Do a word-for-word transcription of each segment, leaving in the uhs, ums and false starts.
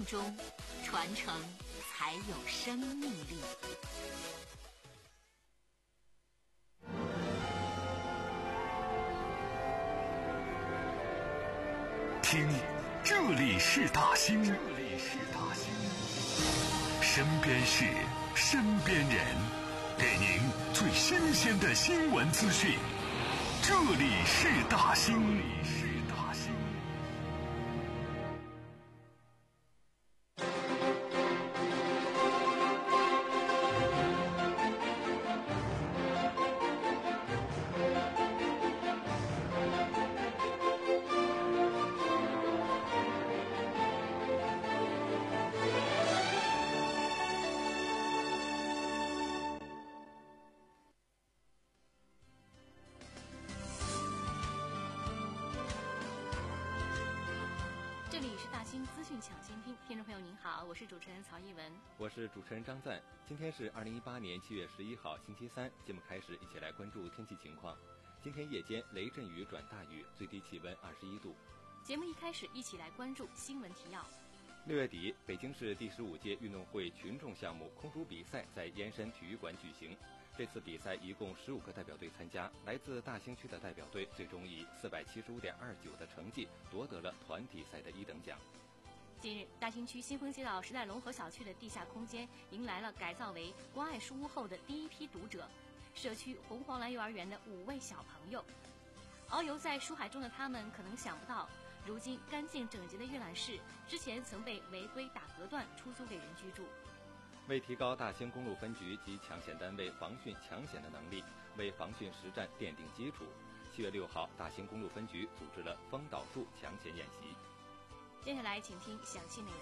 命中，传承才有生命力。 听，这里是大兴，这里是大兴，身边事，身边人，给您最新鲜的新闻资讯。这里是大兴，这里是大兴。 这里是大兴资讯抢先听，听众朋友您好，我是主持人曹艺文， 我是主持人张赞。今天是二零一八年七月十一号星期三，节目开始，一起来关注天气情况。今天夜间雷阵雨转大雨，最低气温二十一度。 节目一开始，一起来关注新闻提要。 六月底，北京市第十五届运动会群众项目空竹比赛在燕山体育馆举行。这次比赛一共十五个代表队参加，来自大兴区的代表队最终以四百七十五点二九的成绩夺得了团体赛的一等奖。 近日，大兴区新丰街道时代龙河小区的地下空间迎来了改造为关爱书屋后的第一批读者，社区红黄蓝幼儿园的五位小朋友。遨游在书海中的他们可能想不到，如今干净整洁的阅览室之前曾被违规打隔断出租给人居住。 为提高大兴公路分局及抢险单位防汛抢险的能力，为防汛实战奠定基础，七月六号，大兴公路分局组织了风导树抢险演习。 接下来请听详细内容。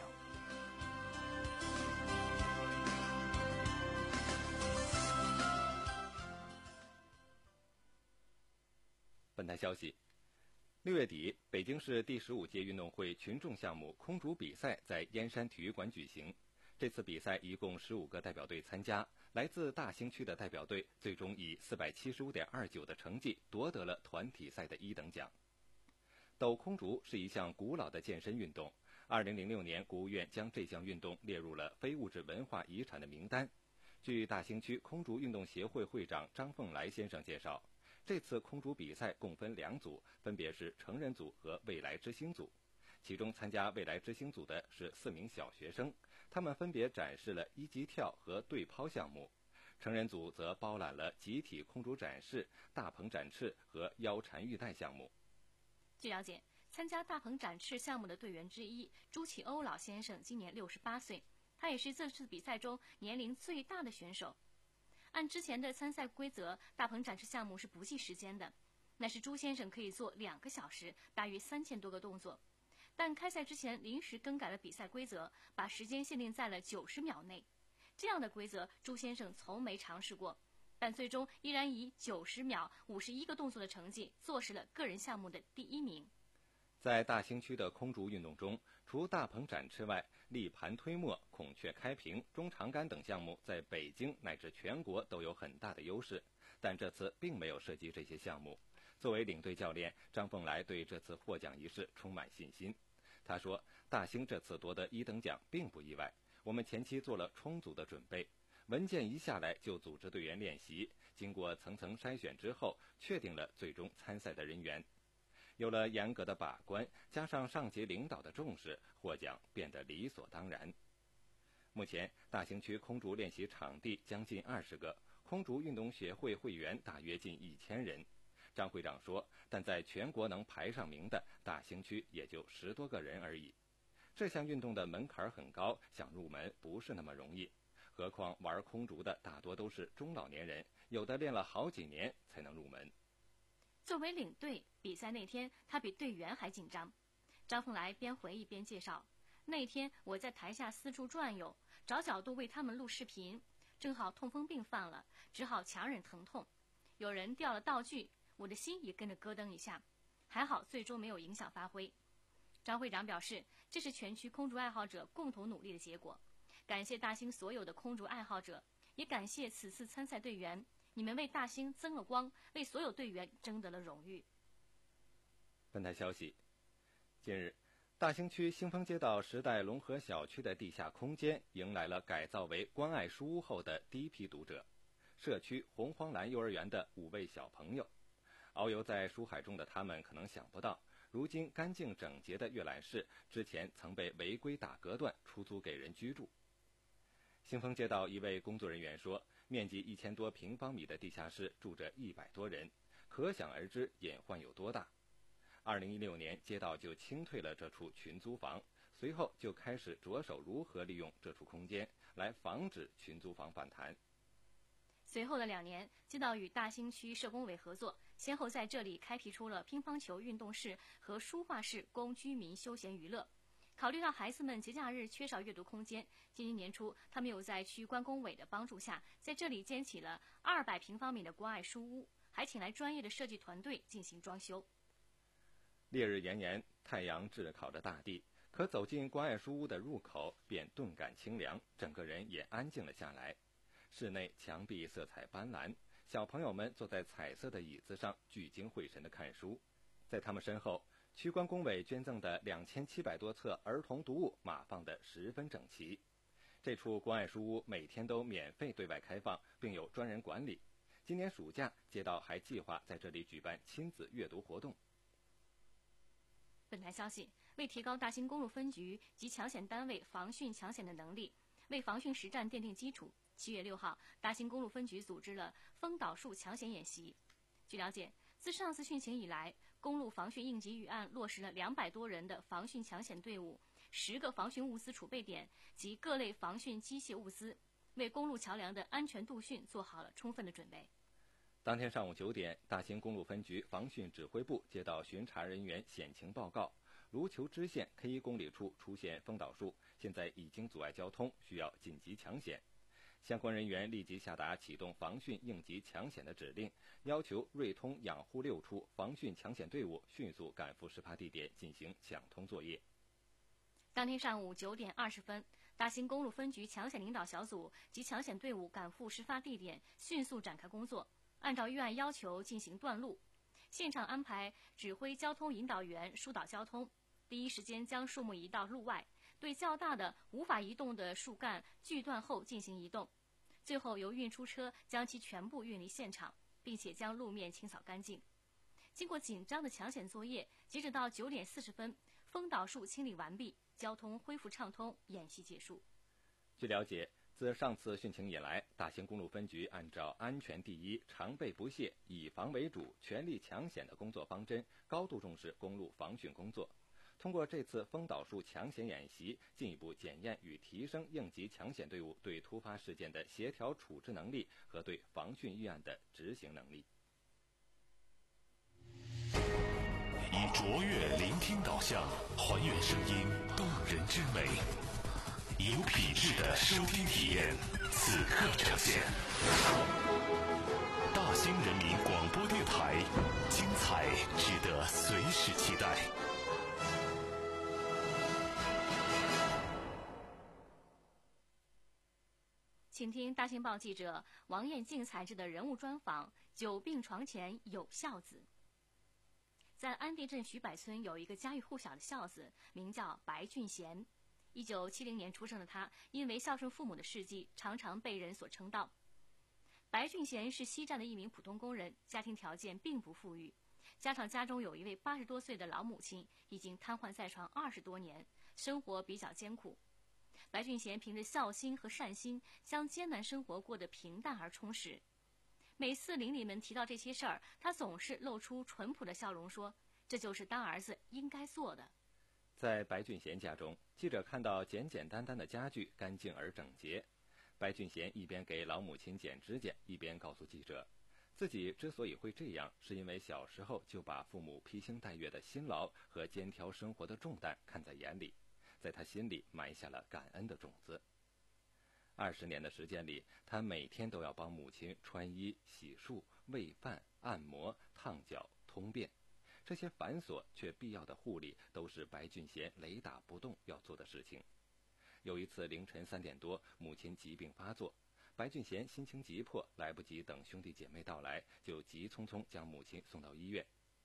本台消息，六月底，北京市第十五届运动会群众项目空竹比赛在燕山体育馆举行。这次比赛一共十五个代表队参加，来自大兴区的代表队最终以四百七十五点二九的成绩夺得了团体赛的一等奖。斗空竹是一项古老的健身运动，二零零六年国务院将这项运动列入了非物质文化遗产的名单。据大兴区空竹运动协会会长张凤来先生介绍，这次空竹比赛共分两组，分别是成人组和未来之星组。其中参加未来之星组的是四名小学生，他们分别展示了一级跳和对抛项目。成人组则包揽了集体空竹展示、大鹏展翅和腰缠玉带项目。 据了解，参加大鹏展翅项目的队员之一朱启欧老先生今年六十八岁，他也是这次比赛中年龄最大的选手。按之前的参赛规则，大鹏展翅项目是不计时间的，那是朱先生可以做两个小时，大约三千多个动作。但开赛之前临时更改了比赛规则，把时间限定在了九十秒内。这样的规则朱先生从没尝试过，但最终依然以九十秒五十一个动作的成绩坐实了个人项目的第一名。 在大兴区的空竹运动中，除大鹏展翅外，立盘推磨、孔雀开屏、中长杆等项目在北京乃至全国都有很大的优势，但这次并没有涉及这些项目。作为领队教练，张凤来对这次获奖仪式充满信心。他说，大兴这次夺得一等奖并不意外，我们前期做了充足的准备，文件一下来就组织队员练习，经过层层筛选之后，确定了最终参赛的人员。有了严格的把关，加上上级领导的重视，获奖变得理所当然。目前，大兴区空竹练习场地将近二十个，空竹运动协会会员大约近一千人。张会长说，但在全国能排上名的大兴区也就十多个人而已。这项运动的门槛很高，想入门不是那么容易。何况玩空竹的大多都是中老年人，有的练了好几年才能入门。 作为领队，比赛那天他比队员还紧张。张凤来边回忆边介绍，那天我在台下四处转悠，找角度为他们录视频，正好痛风病犯了，只好强忍疼痛。有人掉了道具，我的心也跟着咯噔一下，还好最终没有影响发挥。张会长表示，这是全区空竹爱好者共同努力的结果，感谢大兴所有的空竹爱好者，也感谢此次参赛队员，你们为大兴增了光，为所有队员争得了荣誉。 本台消息，近日， 大兴区兴丰街道时代龙河小区的地下空间迎来了改造为关爱书屋后的第一批读者，社区红黄蓝幼儿园的五位小朋友。遨游在书海中的他们可能想不到，如今干净整洁的阅览室之前曾被违规打隔断出租给人居住。兴丰街道一位工作人员说，面积一千多平方米的地下室住着一百多人，可想而知隐患有多大。二零一六年，街道就清退了这处群租房，随后就开始着手如何利用这处空间来防止群租房反弹。 随后的两年，街道与大兴区社工委合作，先后在这里开辟出了乒乓球运动室和书画室，供居民休闲娱乐。考虑到孩子们节假日缺少阅读空间，今年年初，他们又在区关工委的帮助下，在这里建起了二百平方米的关爱书屋，还请来专业的设计团队进行装修。 烈日炎炎，太阳炙烤着大地，可走进关爱书屋的入口便顿感清凉，整个人也安静了下来。室内墙壁色彩斑斓，小朋友们坐在彩色的椅子上聚精会神地看书。在他们身后，区关工委捐赠的两千七百多册儿童读物码放得十分整齐。这处关爱书屋每天都免费对外开放，并有专人管理。今年暑假，街道还计划在这里举办亲子阅读活动。 本台消息，为提高大兴公路分局及抢险单位防汛抢险的能力，为防汛实战奠定基础，七月六号，大兴公路分局组织了丰岛树抢险演习。据了解，自上次汛情以来，公路防汛应急预案落实了两百多人的防汛抢险队伍，十个防汛物资储备点及各类防汛机械物资，为公路桥梁的安全度汛做好了充分的准备。 当天上午九点，大兴公路分局防汛指挥部接到巡查人员险情报告，卢球支线 K 一 公里处出现丰岛树，现在已经阻碍交通，需要紧急抢险。相关人员立即下达启动防汛应急抢险的指令，要求瑞通养护六处防汛抢险队伍迅速赶赴事发地点进行抢通作业。 当天上午九点二十分，大兴公路分局抢险领导小组及抢险队伍赶赴事发地点，迅速展开工作，按照预案要求进行断路，现场安排指挥交通引导员疏导交通，第一时间将树木移到路外，对较大的无法移动的树干锯断后进行移动，最后由运输车将其全部运离现场，并且将路面清扫干净。经过紧张的抢险作业，截止到九点四十分，丰岛树清理完毕，交通恢复畅通，演习结束。 据了解，自上次汛情以来，大兴公路分局按照安全第一、常备不懈、以防为主、全力抢险的工作方针，高度重视公路防汛工作。通过这次丰岛树抢险演习，进一步检验与提升应急抢险队伍对突发事件的协调处置能力和对防汛预案的执行能力。 以卓越聆听导向，还原声音动人之美，有品质的收听体验，此刻呈现。大兴人民广播电台，精彩值得随时期待。 请听大兴报记者王艳静采制的人物专访《久病床前有孝子》。在安定镇徐柏村有一个家喻户晓的孝子，名叫白俊贤。一九七零年出生的他，因为孝顺父母的事迹，常常被人所称道。白俊贤是西站的一名普通工人，家庭条件并不富裕，加上家中有一位八十多岁的老母亲，已经瘫痪在床二十多年，生活比较艰苦。白俊贤凭着孝心和善心，将艰难生活过得平淡而充实。每次邻里们提到这些事儿，他总是露出淳朴的笑容，说：“这就是当儿子应该做的。” 在白俊贤家中，记者看到简简单单的家具，干净而整洁。白俊贤一边给老母亲剪指甲，一边告诉记者，自己之所以会这样，是因为小时候就把父母披星戴月的辛劳和肩挑生活的重担看在眼里，在他心里埋下了感恩的种子。二十年的时间里，他每天都要帮母亲穿衣、洗漱、喂饭、按摩、烫脚、通便，这些繁琐却必要的护理，都是白俊贤雷打不动要做的事情。有一次凌晨三点多，母亲疾病发作，白俊贤心情急迫，来不及等兄弟姐妹到来，就急匆匆将母亲送到医院。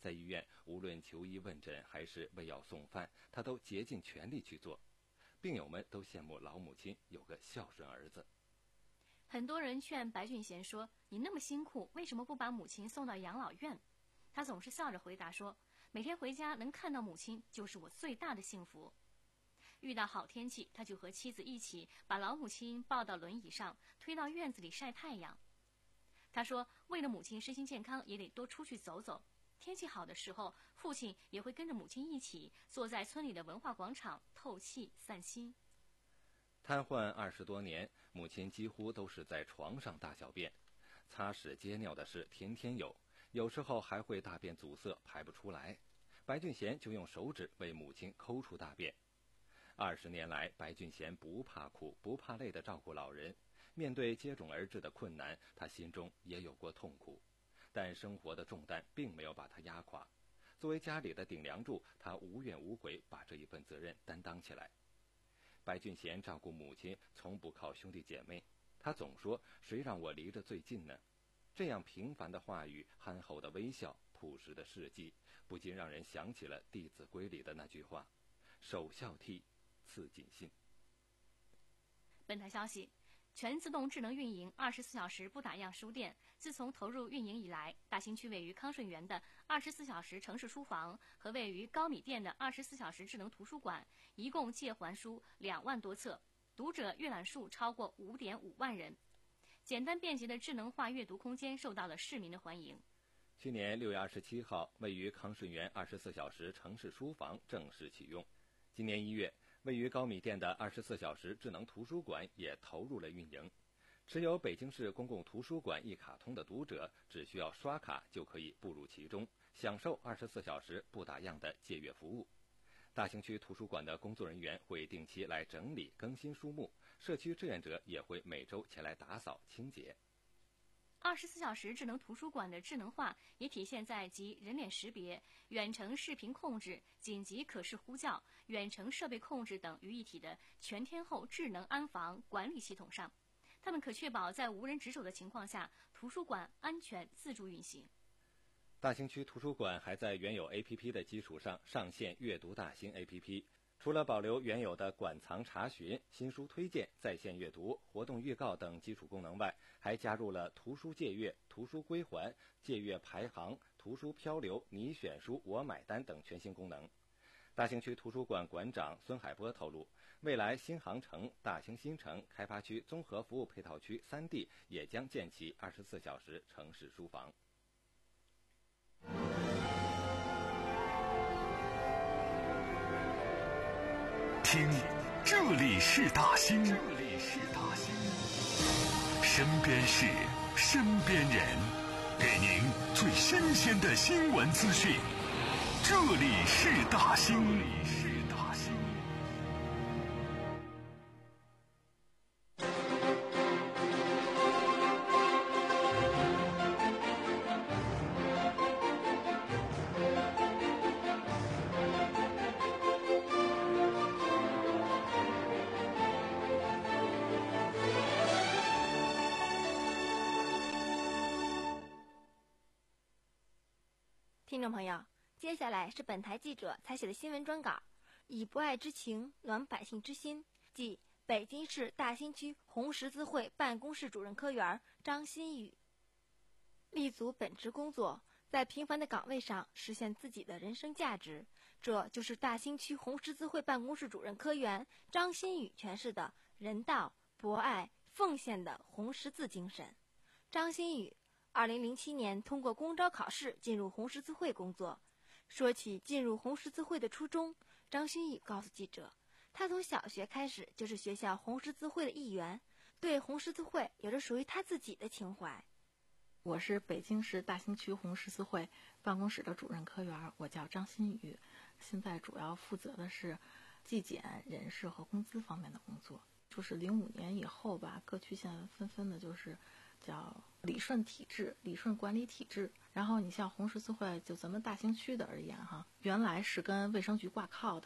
在医院无论求医问诊还是喂药送饭，他都竭尽全力去做。病友们都羡慕老母亲有个孝顺儿子。 很多人劝白俊贤说：“你那么辛苦，为什么不把母亲送到养老院？”他总是笑着回答说：“每天回家能看到母亲，就是我最大的幸福。”遇到好天气，他就和妻子一起把老母亲抱到轮椅上，推到院子里晒太阳。他说，为了母亲身心健康，也得多出去走走。天气好的时候，父亲也会跟着母亲一起坐在村里的文化广场透气散心。 瘫痪二十多年，母亲几乎都是在床上大小便，擦屎接尿的事天天有，有时候还会大便阻塞排不出来。白俊贤就用手指为母亲抠出大便。二十年来，白俊贤不怕苦不怕累地照顾老人。面对接踵而至的困难，他心中也有过痛苦，但生活的重担并没有把他压垮。作为家里的顶梁柱，他无怨无悔把这一份责任担当起来。白俊贤照顾母亲从不靠兄弟姐妹，他总说谁让我离着最近呢？这样平凡的话语，憨厚的微笑，朴实的事迹，不禁让人想起了《弟子规》里的那句话：首孝悌，次谨信。 本台消息，全自动智能运营二十四小时不打烊书店自从投入运营以来，大兴区位于康顺园的二十四小时城市书房和位于高米店的二十四小时智能图书馆一共借还书两万多册，读者阅览数超过五点五万人。简单便捷的智能化阅读空间受到了市民的欢迎。 去年六月二十七号，位于康顺园二十四小时城市书房正式启用。今年一月，位于高米店的二十四小时智能图书馆也投入了运营。持有北京市公共图书馆一卡通的读者，只需要刷卡就可以步入其中，享受二十四小时不打烊的借阅服务。大兴区图书馆的工作人员会定期来整理更新书目，社区志愿者也会每周前来打扫清洁。 二十四小时智能图书馆的智能化也体现在集人脸识别、远程视频控制、紧急可视呼叫、远程设备控制等于一体的全天候智能安防管理系统上。它们可确保在无人值守的情况下，图书馆安全自助运行。 大兴区图书馆还在原有 A P P 的基础上上线阅读大兴 A P P， 除了保留原有的馆藏查询、新书推荐、在线阅读、活动预告等基础功能外，还加入了图书借阅、图书归还、借阅排行、图书漂流、你选书我买单等全新功能。大兴区图书馆馆长孙海波透露，未来新航城、大兴新城、开发区综合服务配套区三地也将建起二十四小时城市书房。 听，这里是大兴，这里是大兴，身边事，身边人，给您最新鲜的新闻资讯。这里是大兴，这里是大兴。 听众朋友，接下来是本台记者采写的新闻专稿，以博爱之情暖百姓之心，即北京市大兴区红十字会办公室主任科员张新宇。立足本职工作，在平凡的岗位上实现自己的人生价值，这就是大兴区红十字会办公室主任科员张新宇诠释的人道、博爱、奉献的红十字精神。张新宇二零零七年通过公招考试进入红十字会工作。说起进入红十字会的初衷，张新宇告诉记者，他从小学开始就是学校红十字会的一员，对红十字会有着属于他自己的情怀。 我是北京市大兴区红十字会办公室的主任科员，我叫张新宇，现在主要负责的是纪检、人事和工资方面的工作。就是零五年以后吧，各区现在纷纷的就是叫理顺体制、理顺管理体制。然后你像红十字会，就咱们大兴区的而言哈，原来是跟卫生局挂靠的，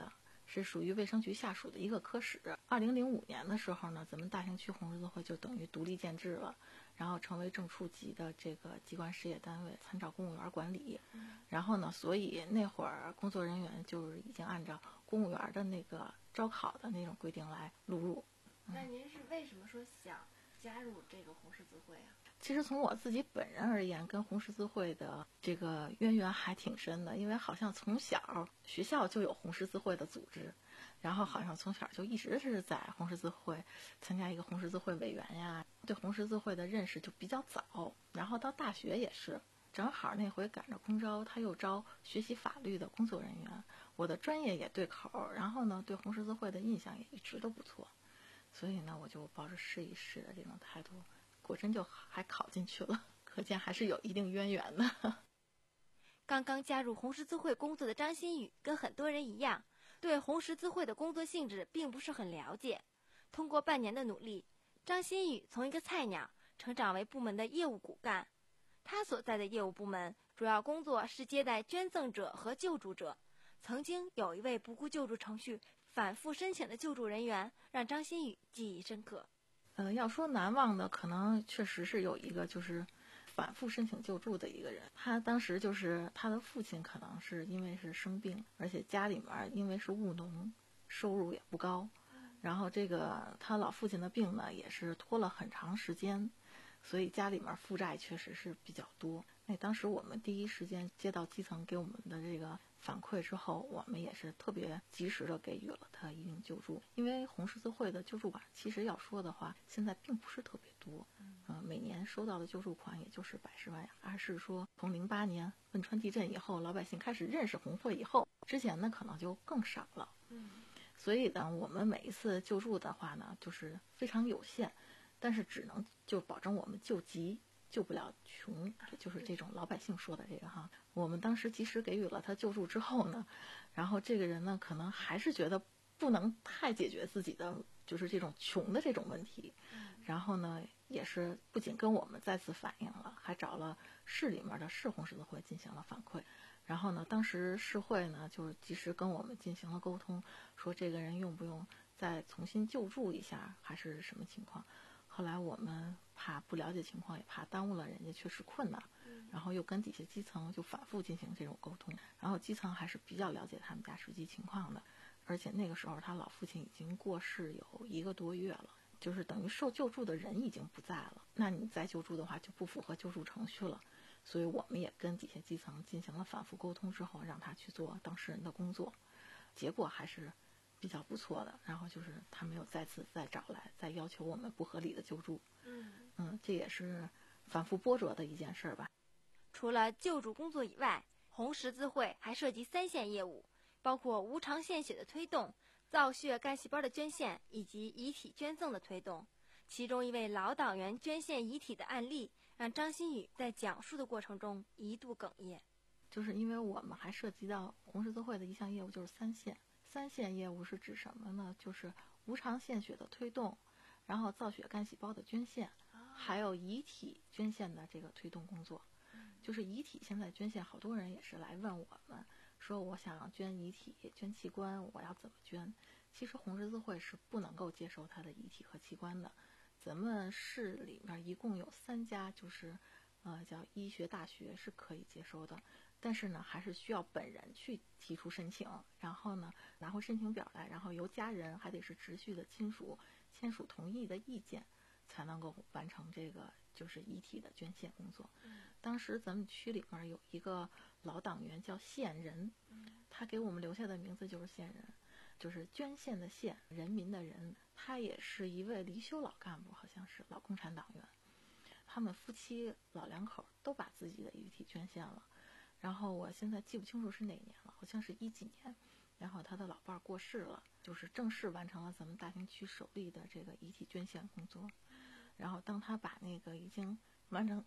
是属于卫生局下属的一个科室。二零零五年的时候呢，咱们大兴区红十字会就等于独立建制了，然后成为正处级的这个机关事业单位，参照公务员管理。然后呢，所以那会儿工作人员就是已经按照公务员的那个招考的那种规定来录入。 那您是为什么说想加入这个红十字会啊？ 其实从我自己本人而言，跟红十字会的这个渊源还挺深的，因为好像从小学校就有红十字会的组织，然后好像从小就一直是在红十字会参加一个红十字会委员呀，对红十字会的认识就比较早。然后到大学也是，正好那回赶着公招，他又招学习法律的工作人员，我的专业也对口，然后呢，对红十字会的印象也一直都不错，所以呢，我就抱着试一试的这种态度。果真就还考进去了，可见还是有一定渊源的。 刚刚加入红十字会工作的张馨予跟很多人一样，对红十字会的工作性质并不是很了解。通过半年的努力，张馨予从一个菜鸟成长为部门的业务骨干。他所在的业务部门主要工作是接待捐赠者和救助者。曾经有一位不顾救助程序反复申请的救助人员，让张馨予记忆深刻。 呃，要说难忘的，可能确实是有一个就是反复申请救助的一个人。他当时就是他的父亲可能是因为是生病，而且家里面因为是务农，收入也不高，然后这个他老父亲的病呢也是拖了很长时间，所以家里面负债确实是比较多。那当时我们第一时间接到基层给我们的这个反馈之后，我们也是特别及时的给予了他一定救助。因为红十字会的救助款其实要说的话现在并不是特别多，呃，每年收到的救助款也就是百十万，而是说从零八年汶川地震以后，老百姓开始认识红会以后，之前呢可能就更少了。所以呢，我们每一次救助的话呢，就是非常有限，但是只能就保证我们救急，救不了穷，就是这种老百姓说的这个哈。我们当时及时给予了他救助之后呢，然后这个人呢可能还是觉得不能太解决自己的就是这种穷的这种问题，然后呢也是不仅跟我们再次反映了，还找了市里面的市红十字会进行了反馈。然后呢，当时市会呢就是及时跟我们进行了沟通，说这个人用不用再重新救助一下，还是什么情况。后来我们怕不了解情况，也怕耽误了人家确实困难，然后又跟底下基层就反复进行这种沟通，然后基层还是比较了解他们家实际情况的，而且那个时候他老父亲已经过世有一个多月了，就是等于受救助的人已经不在了，那你再救助的话就不符合救助程序了，所以我们也跟底下基层进行了反复沟通之后，让他去做当事人的工作，结果还是比较不错的，然后就是他没有再次再找来再要求我们不合理的救助。 嗯嗯，这也是反复波折的一件事吧。 除了救助工作以外，红十字会还涉及三线业务，包括无偿献血的推动、造血干细胞的捐献以及遗体捐赠的推动。其中一位老党员捐献遗体的案例，让张馨予在讲述的过程中一度哽咽。 就是因为我们还涉及到红十字会的一项业务，就是三线。三线业务是指什么呢？就是无偿献血的推动，然后造血干细胞的捐献，还有遗体捐献的这个推动工作。就是遗体现在捐献，好多人也是来问我们，说我想捐遗体、捐器官，我要怎么捐？其实红十字会是不能够接受他的遗体和器官的。咱们市里面一共有三家，就是呃叫医学大学是可以接收的，但是呢还是需要本人去提出申请，然后呢拿回申请表来，然后由家人还得是直系的亲属签署同意的意见，才能够完成这个就是遗体的捐献工作。当时咱们区里面有一个老党员叫献人，他给我们留下的名字就是献人，就是捐献的献，人民的人。他也是一位离休老干部，好像是老共产党员。他们夫妻老两口都把自己的遗体捐献了，然后我现在记不清楚是哪年了，好像是一几年，然后他的老伴儿过世了，就是正式完成了咱们大兴区首例的这个遗体捐献工作。然后当他把那个已经完成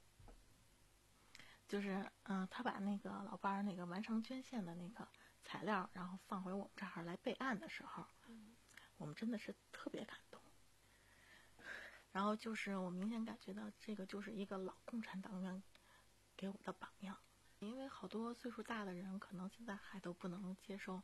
就是嗯、呃，他把那个老伴儿那个完成捐献的那个材料然后放回我们这儿来备案的时候，我们真的是特别感动。然后就是我明显感觉到这个就是一个老共产党员给我的榜样，因为好多岁数大的人可能现在还都不能接受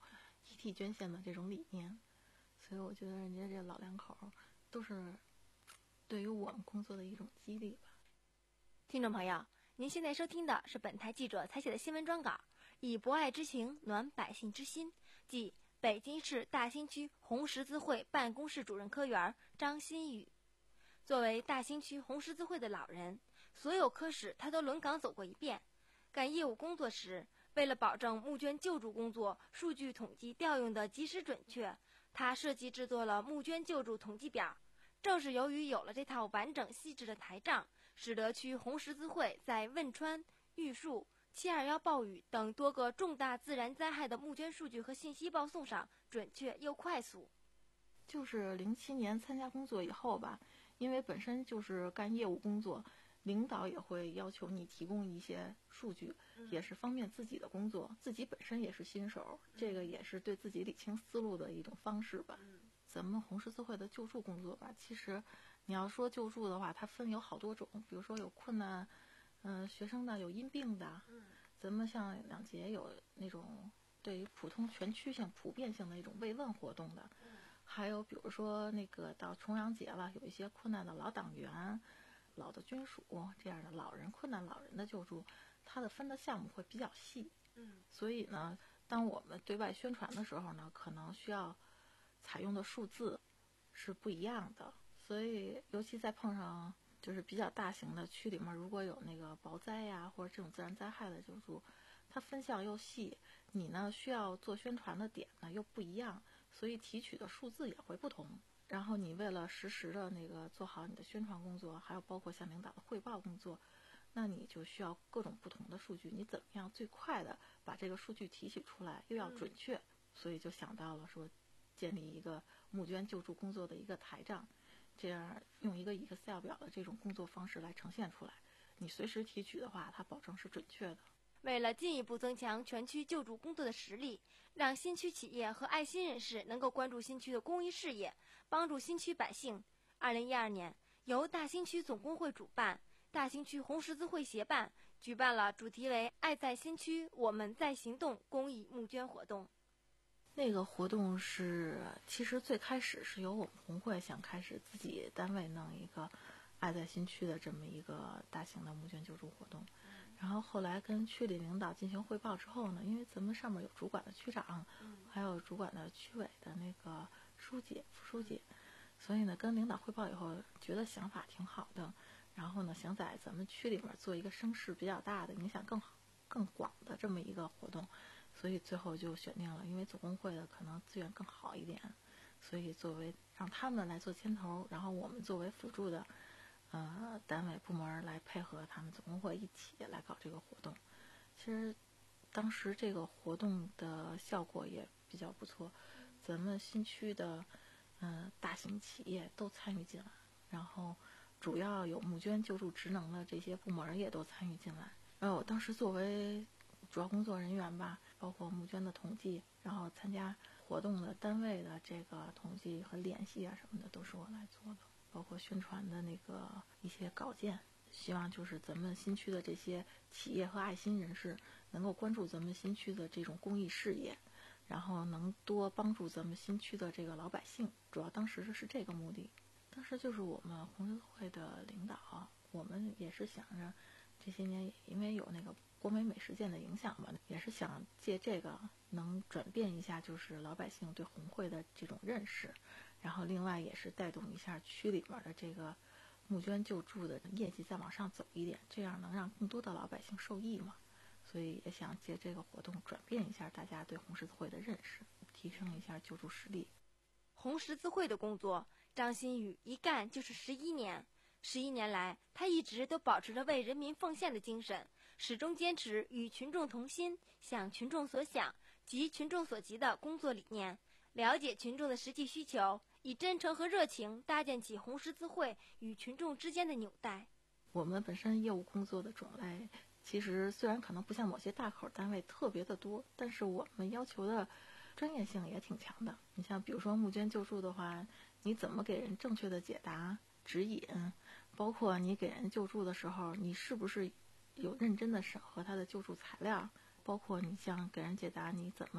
遗体捐献的这种理念，所以我觉得人家这老两口都是对于我们工作的一种激励吧。 听众朋友，您现在收听的是本台记者采写的新闻专稿，以博爱之情暖百姓之心，即北京市大兴区红十字会办公室主任科员张新宇。作为大兴区红十字会的老人，所有科室他都轮岗走过一遍。干业务工作时，为了保证募捐救助工作数据统计调用的及时准确，他设计制作了募捐救助统计表。正是由于有了这套完整细致的台账，使得区红十字会在汶川、玉树、七二幺暴雨等多个重大自然灾害的募捐数据和信息报送上准确又快速。 就是零七年参加工作以后吧，因为本身就是干业务工作，领导也会要求你提供一些数据，嗯、也是方便自己的工作。自己本身也是新手，嗯、这个也是对自己理清思路的一种方式吧。嗯、咱们红十字会的救助工作吧，其实你要说救助的话，它分有好多种，比如说有困难，嗯、呃，学生的，有因病的，嗯、咱们像两节有那种对于普通全区性、普遍性的一种慰问活动的。嗯还有比如说那个到重阳节了，有一些困难的老党员、老的军属这样的老人困难老人的救助，它的分的项目会比较细。嗯，所以呢，当我们对外宣传的时候呢，可能需要采用的数字是不一样的。所以，尤其在碰上就是比较大型的区里面，如果有那个雹灾呀或者这种自然灾害的救助，它分项又细，你呢需要做宣传的点呢又不一样。所以提取的数字也会不同，然后你为了实时的那个做好你的宣传工作，还有包括向领导的汇报工作，那你就需要各种不同的数据，你怎么样最快的把这个数据提取出来，又要准确，嗯、所以就想到了说建立一个募捐救助工作的一个台账，这样用一个 Excel 表的这种工作方式来呈现出来，你随时提取的话，它保证是准确的。 为了进一步增强全区救助工作的实力，让新区企业和爱心人士能够关注新区的公益事业，帮助新区百姓，二零一二年，由大兴区总工会主办，大兴区红十字会协办，举办了主题为“爱在新区，我们在行动”公益募捐活动。 那个活动是，其实最开始是由我们红会想开始自己单位弄一个“爱在新区”的这么一个大型的募捐救助活动。然后后来跟区里领导进行汇报之后呢，因为咱们上面有主管的区长，嗯、还有主管的区委的那个书记、副书记，所以呢跟领导汇报以后，觉得想法挺好的，然后呢想在咱们区里面做一个声势比较大的、影响更好、更广的这么一个活动，所以最后就选定了，因为总工会的可能资源更好一点，所以作为让他们来做牵头，然后我们作为辅助的。呃，单位部门来配合他们总工会一起来搞这个活动。其实当时这个活动的效果也比较不错，咱们新区的呃大型企业都参与进来，然后主要有募捐救助职能的这些部门也都参与进来。然后我当时作为主要工作人员吧，包括募捐的统计，然后参加活动的单位的这个统计和联系啊什么的，都是我来做的。包括宣传的那个一些稿件，希望就是咱们新区的这些企业和爱心人士能够关注咱们新区的这种公益事业，然后能多帮助咱们新区的这个老百姓，主要当时是这个目的。当时就是我们红十字会的领导，我们也是想着这些年因为有那个国美美事件的影响嘛，也是想借这个能转变一下就是老百姓对红会的这种认识，然后另外也是带动一下区里面的这个募捐救助的业绩再往上走一点，这样能让更多的老百姓受益嘛。所以也想借这个活动转变一下大家对红十字会的认识，提升一下救助实力。 红十字会的工作，张新宇一干就是十一年。十一年来，他一直都保持着为人民奉献的精神，始终坚持与群众同心、想群众所想、急群众所急的工作理念，了解群众的实际需求，以真诚和热情搭建起红十字会与群众之间的纽带。 我们本身业务工作的种类，其实虽然可能不像某些大口单位特别的多，但是我们要求的专业性也挺强的。你像比如说募捐救助的话，你怎么给人正确的解答指引，包括你给人救助的时候，你是不是有认真的审核他的救助材料，包括你像给人解答你怎么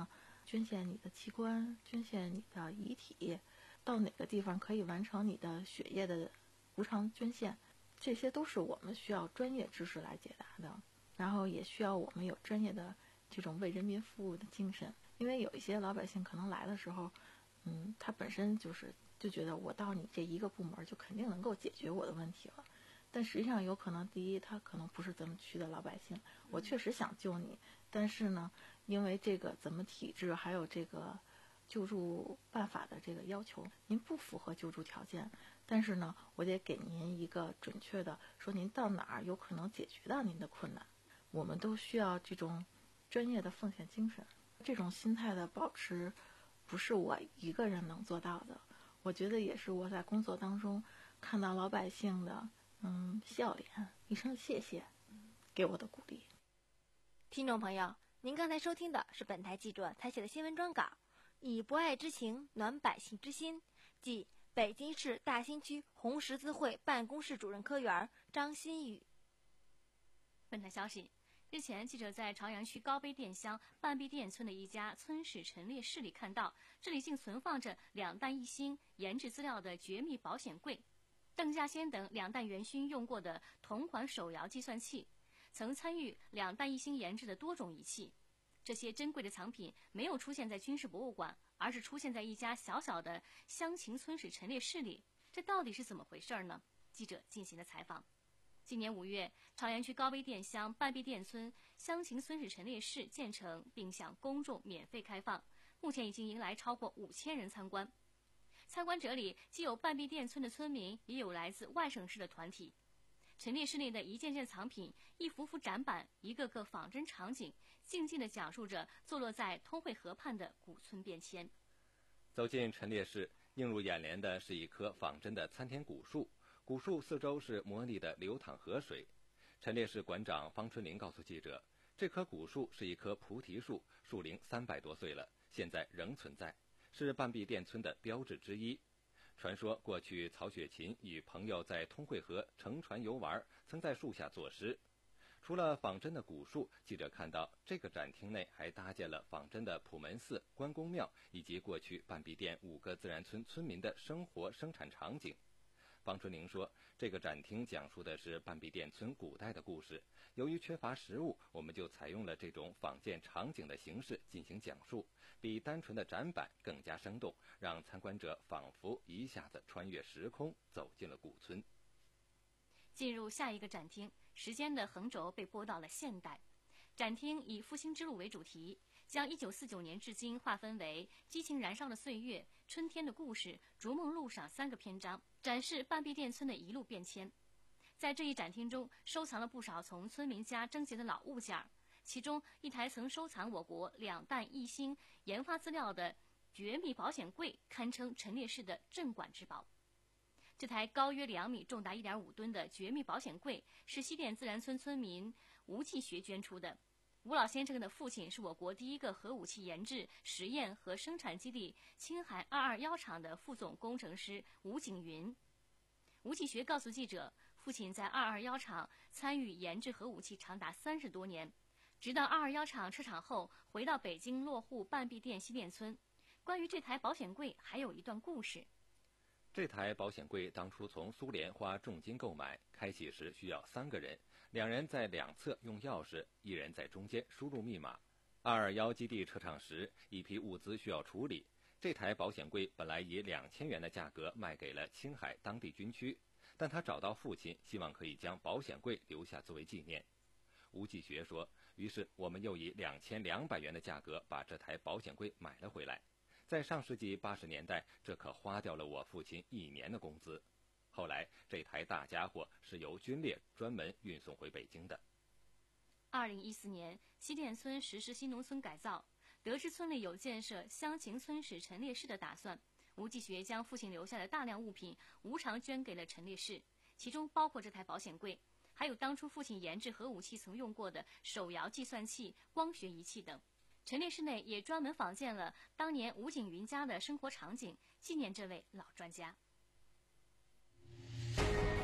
捐献你的器官，捐献你的遗体，到哪个地方可以完成你的血液的无偿捐献，这些都是我们需要专业知识来解答的，然后也需要我们有专业的这种为人民服务的精神。因为有一些老百姓可能来的时候，嗯，他本身就是就觉得我到你这一个部门就肯定能够解决我的问题了，但实际上有可能，第一，他可能不是咱们区的老百姓，我确实想救你，但是呢，因为这个咱们体制还有这个救助办法的这个要求，您不符合救助条件，但是呢，我得给您一个准确的说您到哪儿有可能解决到您的困难。我们都需要这种专业的奉献精神，这种心态的保持不是我一个人能做到的，我觉得也是我在工作当中看到老百姓的嗯笑脸，一声谢谢给我的鼓励。 听众朋友，您刚才收听的是本台记者采写的新闻专稿，以博爱之情暖百姓之心，即北京市大兴区红十字会办公室主任科员张新宇。 本台消息，日前记者在朝阳区高碑店乡半壁店村的一家村史陈列室里看到，这里竟存放着两弹一星研制资料的绝密保险柜，邓稼先等两弹元勋用过的同款手摇计算器，曾参与两弹一星研制的多种仪器。这些珍贵的藏品没有出现在军事博物馆，而是出现在一家小小的乡情村史陈列室里，这到底是怎么回事呢？记者进行了采访。今年五月，朝阳区高碑店乡半壁店村乡情村史陈列室建成，并向公众免费开放，目前已经迎来超过五千人参观。参观者里既有半壁店村的村民，也有来自外省市的团体。陈列室内的一件件藏品，一幅幅展板，一个个仿真场景，静静地讲述着坐落在通惠河畔的古村变迁。 走进陈列室，映入眼帘的是一棵仿真的参天古树，古树四周是模拟的流淌河水。陈列室馆长方春林告诉记者，这棵古树是一棵菩提树，树龄三百多岁了，现在仍存在，是半壁店村的标志之一。传说过去曹雪芹与朋友在通惠河乘船游玩，曾在树下作诗。除了仿真的古树，记者看到这个展厅内还搭建了仿真的普门寺、关公庙以及过去半壁店五个自然村村民的生活生产场景。方春玲说，这个展厅讲述的是半壁店村古代的故事，由于缺乏实物，我们就采用了这种仿建场景的形式进行讲述，比单纯的展板更加生动，让参观者仿佛一下子穿越时空，走进了古村。 进入下一个展厅，时间的横轴被拨到了现代。展厅以复兴之路为主题，将一九四九年至今划分为激情燃烧的岁月、春天的故事、逐梦路上三个篇章，展示半壁店村的一路变迁。在这一展厅中，收藏了不少从村民家征集的老物件，其中一台曾收藏我国两弹一星研发资料的绝密保险柜，堪称陈列室的镇馆之宝。这台高约两米、重达一点五吨的绝密保险柜是西店自然村村民吴继学捐出的。吴老先生的父亲是我国第一个核武器研制、实验和生产基地青海二二幺厂的副总工程师吴景云。吴继学告诉记者，父亲在二二幺厂参与研制核武器长达三十多年，直到二二幺厂撤厂后，回到北京落户半壁店西店村。关于这台保险柜，还有一段故事。 这台保险柜当初从苏联花重金购买，开启时需要三个人，两人在两侧用钥匙，一人在中间输入密码。二二幺基地撤场时，一批物资需要处理，这台保险柜本来以两千元的价格卖给了青海当地军区，但他找到父亲，希望可以将保险柜留下作为纪念。吴继学说，于是我们又以两千两百元的价格把这台保险柜买了回来。在上世纪八十年代，这可花掉了我父亲一年的工资。后来，这台大家伙是由军烈专门运送回北京的。 二零一四年，西店村实施新农村改造，得知村里有建设乡情村史陈列室的打算，吴继学将父亲留下的大量物品无偿捐给了陈列室，其中包括这台保险柜，还有当初父亲研制核武器曾用过的手摇计算器、光学仪器等。陈列室内也专门仿建了当年吴景云家的生活场景，纪念这位老专家。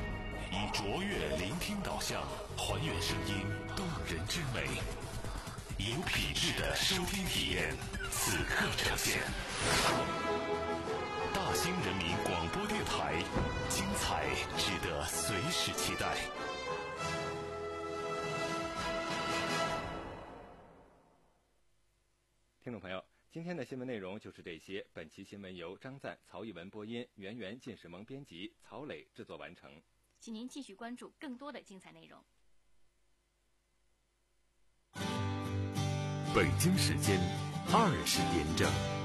以卓越聆听导向，还原声音动人之美， 有品质的收听体验，此刻呈现。大兴人民广播电台，精彩值得随时期待。 听众朋友，今天的新闻内容就是这些。本期新闻由张赞、曹艺文播音，圆圆、靳世萌编辑，曹磊制作完成。 请您继续关注更多的精彩内容。 北京时间二十点整。